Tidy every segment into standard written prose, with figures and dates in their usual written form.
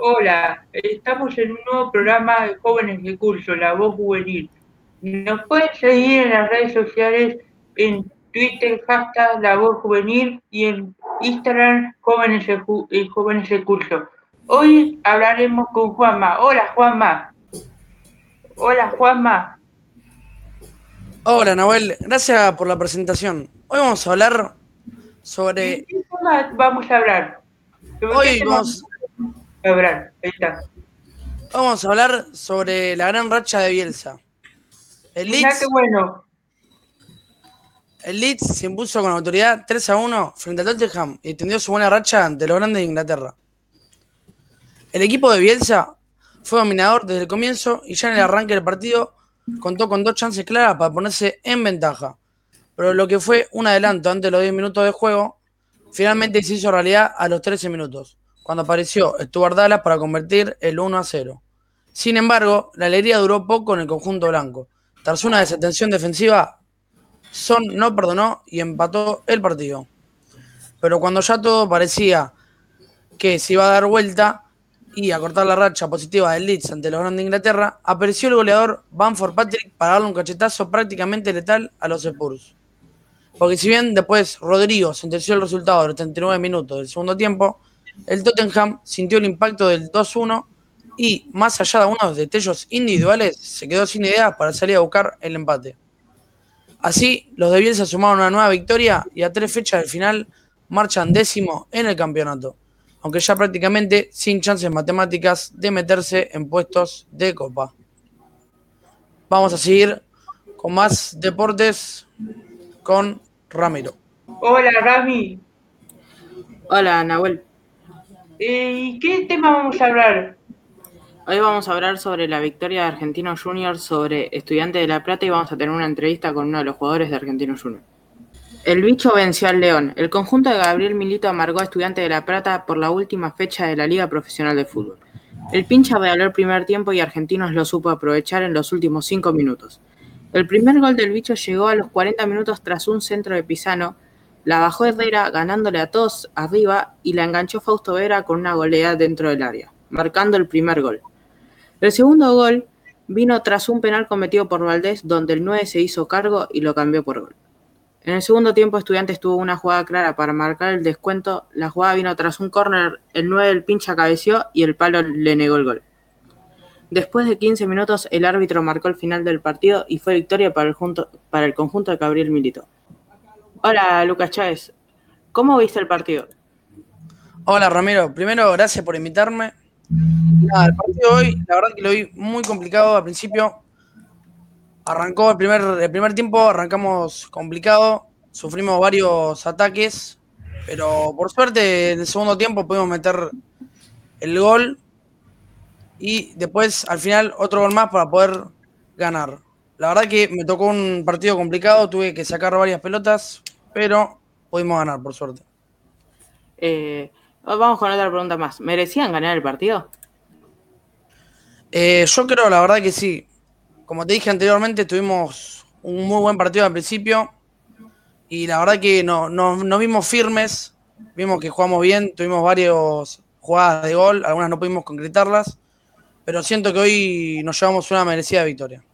Hola, estamos en un nuevo programa de Jóvenes de Curso, La Voz Juvenil. Nos pueden seguir en las redes sociales, en Twitter, hashtag La Voz Juvenil y en Instagram, Jóvenes de Curso. Hoy hablaremos con Juanma. Hola, Juanma. Hola, Juanma. Hola, Nahuel, gracias por la presentación. Hoy vamos a hablar ¿De sobre. qué tema vamos a hablar? ¿Sobre qué Hoy tema vamos, vamos a hablar? Ahí está. vamos a hablar sobre la gran racha de Bielsa. El Mirá qué Leeds, bueno. el Leeds se impuso con autoridad 3-1 frente al Tottenham y extendió su buena racha ante los grandes de Inglaterra. El equipo de Bielsa fue dominador desde el comienzo y ya en el arranque del partido contó con dos chances claras para ponerse en ventaja. Pero lo que fue un adelanto antes de los 10 minutos de juego, finalmente se hizo realidad a los 13 minutos, cuando apareció Stuart Dallas para convertir el 1-0. Sin embargo, la alegría duró poco en el conjunto blanco. Tras una desatención defensiva, Son no perdonó y empató el partido. Pero cuando ya todo parecía que se iba a dar vuelta y a cortar la racha positiva del Leeds ante los grandes de Inglaterra, apareció el goleador Bamford Patrick para darle un cachetazo prácticamente letal a los Spurs. Porque si bien después Rodrigo sentenció el resultado de los 39 minutos del segundo tiempo, el Tottenham sintió el impacto del 2-1 y, más allá de unos destellos individuales, se quedó sin ideas para salir a buscar el empate. Así, los de Bielsa sumaron una nueva victoria y a 3 fechas del final marchan décimo en el campeonato, aunque ya prácticamente sin chances matemáticas de meterse en puestos de copa. Vamos a seguir con más deportes con Ramiro. Hola, Rami. Hola, Nahuel. ¿Y qué tema vamos a hablar? Hoy vamos a hablar sobre la victoria de Argentinos Juniors sobre Estudiantes de La Plata y vamos a tener una entrevista con uno de los jugadores de Argentinos Juniors. El bicho venció al León. El conjunto de Gabriel Milito amargó a Estudiantes de La Plata por la última fecha de la Liga Profesional de Fútbol. El pincha regaló el primer tiempo y Argentinos lo supo aprovechar en los últimos 5 minutos. El primer gol del bicho llegó a los 40 minutos tras un centro de Pisano. La bajó Herrera ganándole a todos arriba y la enganchó Fausto Vera con una goleada dentro del área, marcando el primer gol. El segundo gol vino tras un penal cometido por Valdés, donde el 9 se hizo cargo y lo cambió por gol. En el segundo tiempo, Estudiantes tuvo una jugada clara para marcar el descuento. La jugada vino tras un córner, el 9 del pincha cabeció y el palo le negó el gol. Después de 15 minutos, el árbitro marcó el final del partido y fue victoria para el conjunto de Gabriel Milito. Hola, Lucas Chávez. ¿Cómo viste el partido? Hola Ramiro, primero gracias por invitarme. Nada, el partido de hoy, la verdad que lo vi muy complicado al principio. Arrancó el primer tiempo, arrancamos complicado, sufrimos varios ataques, pero por suerte en el segundo tiempo pudimos meter el gol y después al final otro gol más para poder ganar. La verdad que me tocó un partido complicado, tuve que sacar varias pelotas, pero pudimos ganar por suerte. Vamos con otra pregunta más. ¿Merecían ganar el partido? Yo creo, la verdad que sí. Como te dije anteriormente, tuvimos un muy buen partido al principio y la verdad que no vimos firmes, vimos que jugamos bien, tuvimos varias jugadas de gol, algunas no pudimos concretarlas, pero siento que hoy nos llevamos una merecida victoria.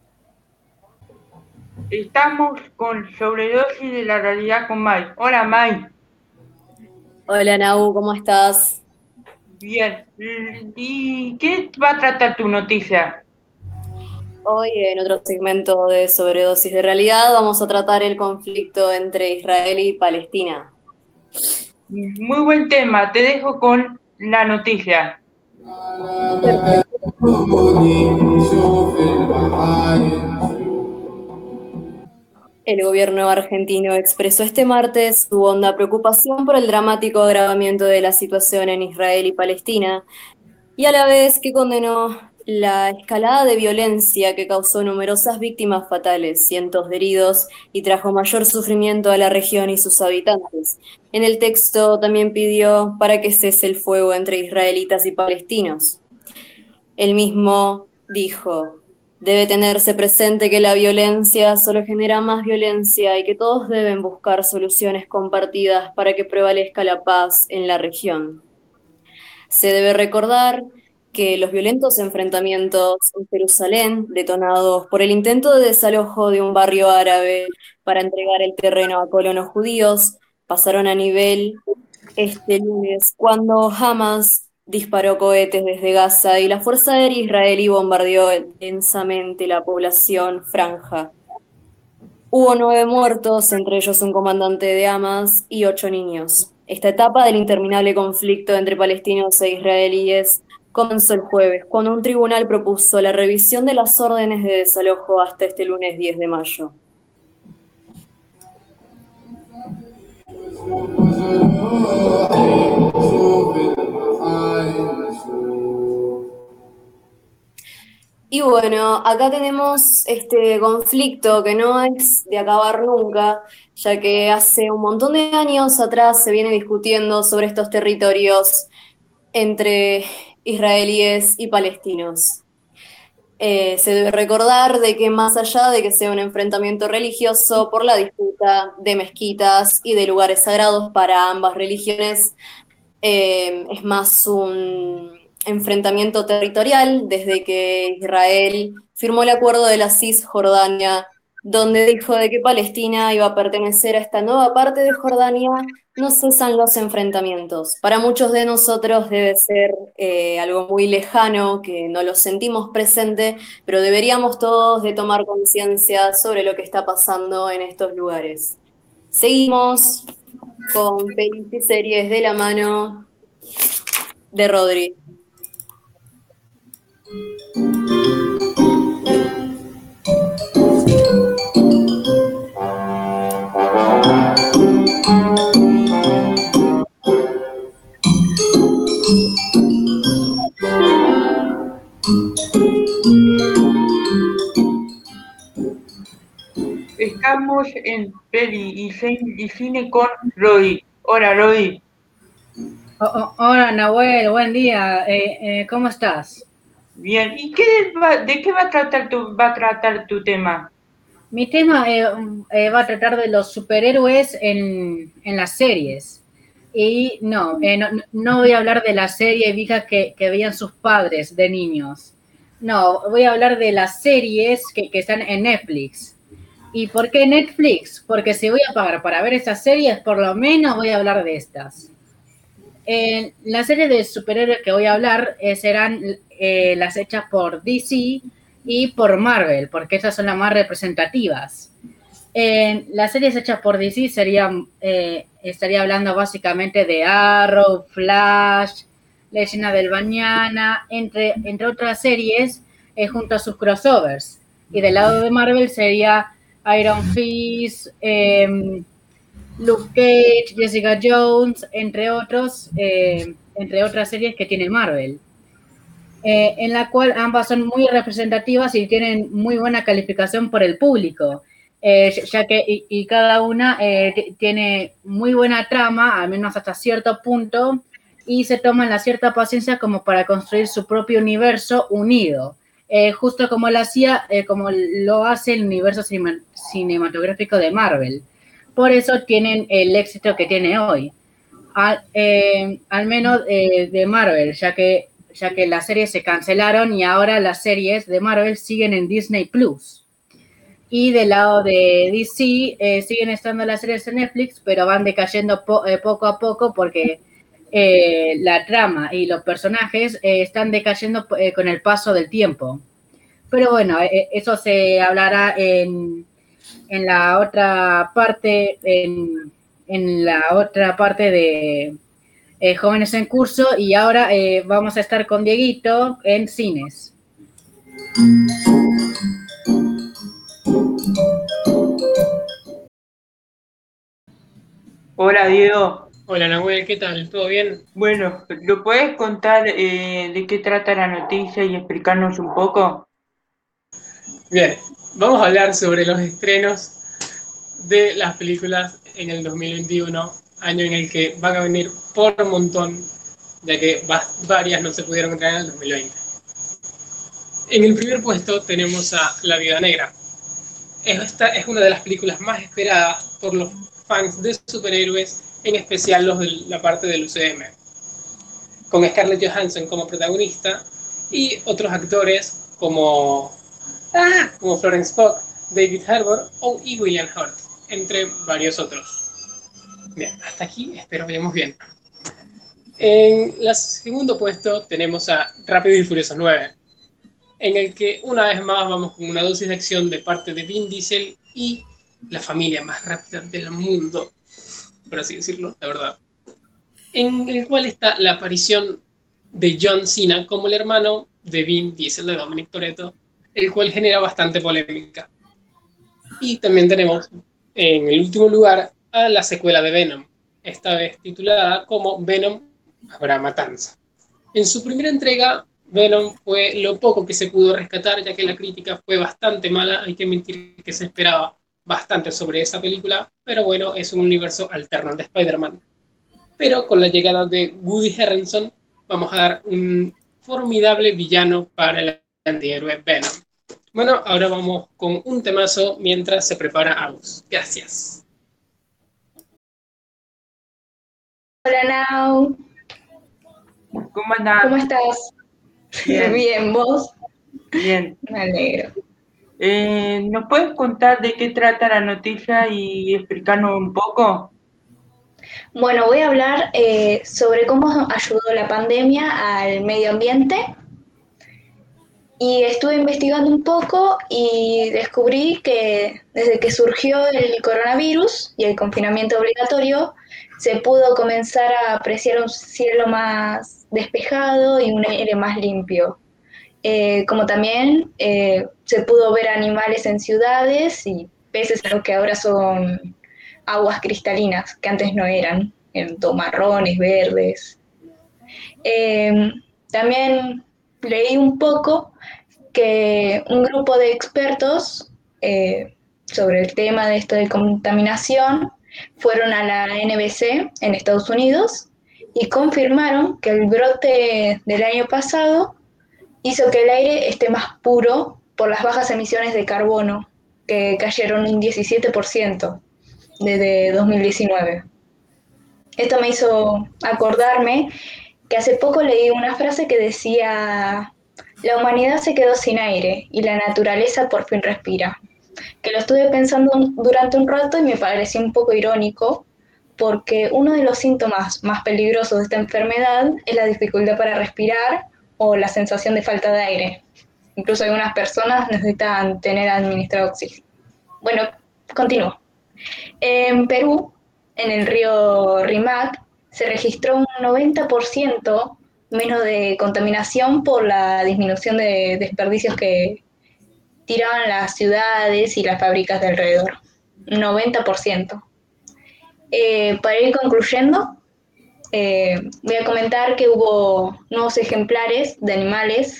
Estamos con sobredosis de la realidad con Mai. Hola, Mai. Hola Nau, ¿cómo estás? Bien. ¿Y qué va a tratar tu noticia? Hoy en otro segmento de Sobredosis de Realidad vamos a tratar el conflicto entre Israel y Palestina. Muy buen tema. Te dejo con la noticia. El gobierno argentino expresó este martes su honda preocupación por el dramático agravamiento de la situación en Israel y Palestina, y a la vez que condenó la escalada de violencia que causó numerosas víctimas fatales, cientos de heridos y trajo mayor sufrimiento a la región y sus habitantes. En el texto también pidió para que cese el fuego entre israelitas y palestinos. Él mismo dijo: debe tenerse presente que la violencia solo genera más violencia y que todos deben buscar soluciones compartidas para que prevalezca la paz en la región. Se debe recordar que los violentos enfrentamientos en Jerusalén, detonados por el intento de desalojo de un barrio árabe para entregar el terreno a colonos judíos, pasaron a nivel este lunes cuando Hamas disparó cohetes desde Gaza y la Fuerza Aérea israelí bombardeó densamente la población franja. Hubo 9 muertos, entre ellos un comandante de Hamas y 8 niños. Esta etapa del interminable conflicto entre palestinos e israelíes comenzó el jueves, cuando un tribunal propuso la revisión de las órdenes de desalojo hasta este lunes 10 de mayo. Y bueno, acá tenemos este conflicto que no es de acabar nunca, ya que hace un montón de años atrás se viene discutiendo sobre estos territorios entre israelíes y palestinos. Se debe recordar de que más allá de que sea un enfrentamiento religioso por la disputa de mezquitas y de lugares sagrados para ambas religiones, es más un enfrentamiento territorial desde que Israel firmó el acuerdo de la Cisjordania, donde dijo de que Palestina iba a pertenecer a esta nueva parte de Jordania. No cesan los enfrentamientos. Para muchos de nosotros debe ser algo muy lejano, que no lo sentimos presente, pero deberíamos todos de tomar conciencia sobre lo que está pasando en estos lugares. Seguimos con pelis y series de la mano de Rodri. Estamos en peli y cine con Rodri. Hola, Rodri. Hola Nahuel, buen día. ¿Cómo estás? Bien. ¿Y de qué va a tratar tu tema? Mi tema va a tratar de los superhéroes en las series. Y no voy a hablar de las series viejas que veían sus padres de niños. No, voy a hablar de las series que están en Netflix. ¿Y por qué Netflix? Porque si voy a pagar para ver esas series, por lo menos voy a hablar de estas. Las series de superhéroes que voy a hablar serán las hechas por DC y por Marvel, porque esas son las más representativas. Las series hechas por DC estaría hablando básicamente de Arrow, Flash, Leyenda del Mañana, entre otras series, junto a sus crossovers. Y del lado de Marvel sería Iron Fist, Luke Cage, Jessica Jones, entre otras series que tiene Marvel, en la cual ambas son muy representativas y tienen muy buena calificación por el público, ya que cada una tiene muy buena trama, al menos hasta cierto punto, y se toman la cierta paciencia como para construir su propio universo unido, justo como lo hace el universo cinematográfico de Marvel. Por eso tienen el éxito que tiene hoy, al menos de Marvel, ya que las series se cancelaron y ahora las series de Marvel siguen en Disney Plus. Y del lado de DC siguen estando las series en Netflix, pero van decayendo poco a poco porque la trama y los personajes están decayendo con el paso del tiempo. Pero bueno, eso se hablará en la otra parte, en la otra parte de Jóvenes en Curso, y ahora vamos a estar con Dieguito en cines. Hola, Diego. Hola Nahuel, ¿qué tal? ¿Todo bien? Bueno, ¿lo puedes contar de qué trata la noticia y explicarnos un poco? Bien, vamos a hablar sobre los estrenos de las películas en el 2021, año en el que van a venir por un montón, ya que varias no se pudieron estrenar en el 2020. En el primer puesto tenemos a La Viuda Negra. Esta es una de las películas más esperadas por los fans de superhéroes, en especial los de la parte del UCM. con Scarlett Johansson como protagonista y otros actores como Florence Pugh, David Harbour y William Hurt, entre varios otros. Bien, hasta aquí espero vayamos bien. En el segundo puesto tenemos a Rápido y Furioso 9, en el que una vez más vamos con una dosis de acción de parte de Vin Diesel y la familia más rápida del mundo, por así decirlo, la verdad. En el cual está la aparición de John Cena como el hermano de Vin Diesel, de Dominic Toretto, el cual genera bastante polémica. Y también tenemos en el último lugar a la secuela de Venom, esta vez titulada como Venom Habrá Matanza. En su primera entrega, Venom fue lo poco que se pudo rescatar, ya que la crítica fue bastante mala. Hay que admitir que se esperaba bastante sobre esa película, pero bueno, es un universo alterno de Spider-Man. Pero con la llegada de Woody Harrelson, vamos a dar un formidable villano para el antihéroe Venom. Bueno, ahora vamos con un temazo mientras se prepara Agus. Gracias. Hola, Nau. ¿Cómo andás? ¿Cómo estás? Bien. Bien, ¿vos? Bien. Me alegro. ¿Nos puedes contar de qué trata la noticia y explicarnos un poco? Bueno, voy a hablar sobre cómo ayudó la pandemia al medio ambiente. Y estuve investigando un poco y descubrí que desde que surgió el coronavirus y el confinamiento obligatorio, se pudo comenzar a apreciar un cielo más despejado y un aire más limpio. Como también se pudo ver animales en ciudades y peces en lo que ahora son aguas cristalinas, que antes no eran todo marrones, verdes. También leí un poco que un grupo de expertos sobre el tema de esto de contaminación fueron a la NBC en Estados Unidos y confirmaron que el brote del año pasado hizo que el aire esté más puro por las bajas emisiones de carbono, que cayeron un 17% desde 2019. Esto me hizo acordarme que hace poco leí una frase que decía: la humanidad se quedó sin aire y la naturaleza por fin respira. Que lo estuve pensando durante un rato y me pareció un poco irónico, porque uno de los síntomas más peligrosos de esta enfermedad es la dificultad para respirar o la sensación de falta de aire. Incluso algunas personas necesitan tener administrado oxígeno. Bueno, continúo. En Perú, en el río Rímac, se registró un 90% menos de contaminación por la disminución de desperdicios que tiraban las ciudades y las fábricas de alrededor. 90%. Para ir concluyendo, voy a comentar que hubo nuevos ejemplares de animales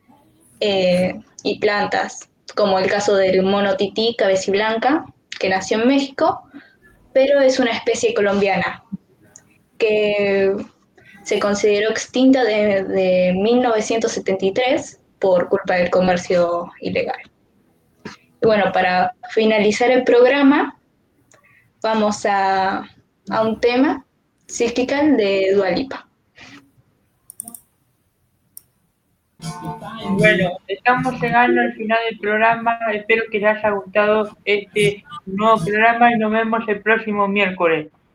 y plantas, como el caso del mono tití cabeciblanca, que nació en México, pero es una especie colombiana, que se consideró extinta de 1973 por culpa del comercio ilegal. Y bueno, para finalizar el programa, vamos a un tema, Cyclical, de Dua Lipa. Bueno, estamos llegando al final del programa. Espero que les haya gustado este nuevo programa y nos vemos el próximo miércoles.